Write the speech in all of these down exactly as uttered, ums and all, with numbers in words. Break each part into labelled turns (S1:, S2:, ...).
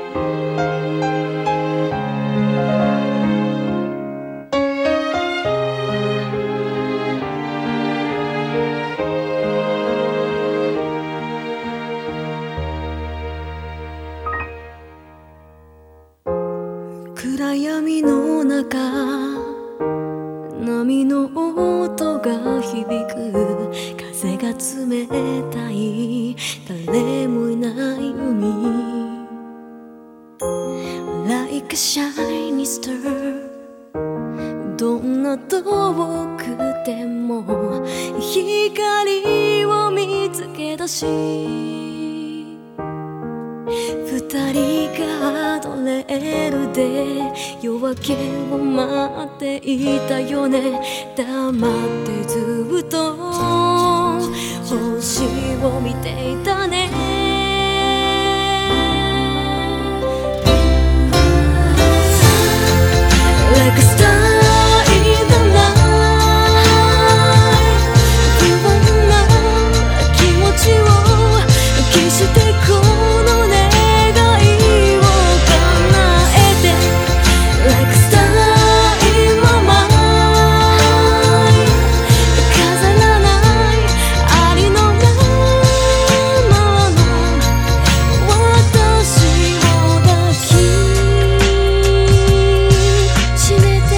S1: 暗闇の中、波の音が響く。風が冷たい誰もいない海。 Like a shiny star、 どんな遠くても光を見つけ出し、二人がアドレールで夜明けを待っていたよね。黙ってずっと星を見ていたね。Like a star in the night、 不安な気持ちを消してこの願いを叶えて。 Like a star in my mind、 飾らないありのままの私を抱きしめて。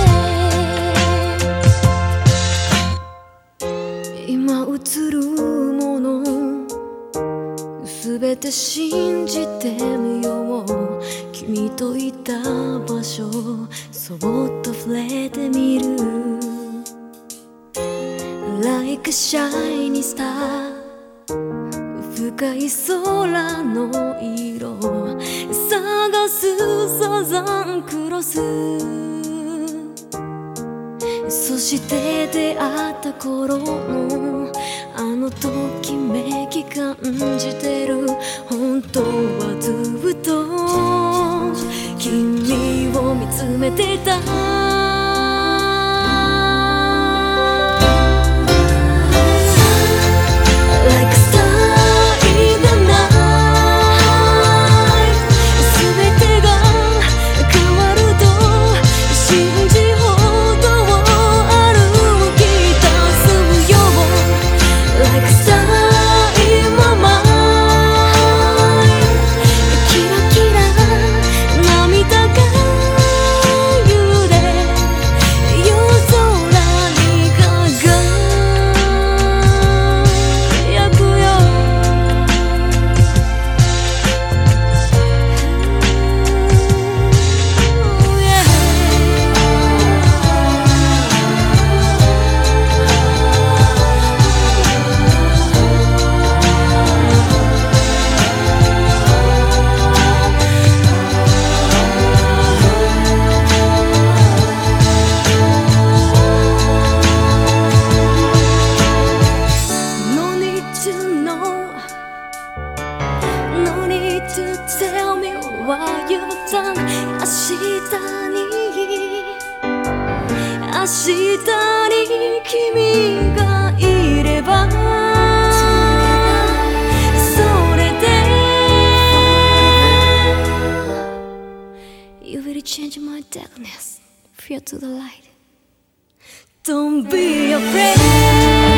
S1: 今映るものすべて信じてみよう。君といた場所そっと触れてみる。 Like a shiny star、 深い空の色探すサザンクロス。そして出会った頃のあのときめき感じてる。本当はずっと君を見つめてた。Like a star in the night、 全てが変わると信じほど歩き出すよ。 Like a star in my mind、 キラキラ涙が揺れ夜空に輝くよ。No need to know, no need to tell me what you've done。 明日に明日に君がいればそれで You will change my darkness, fear to the light。 Don't be afraid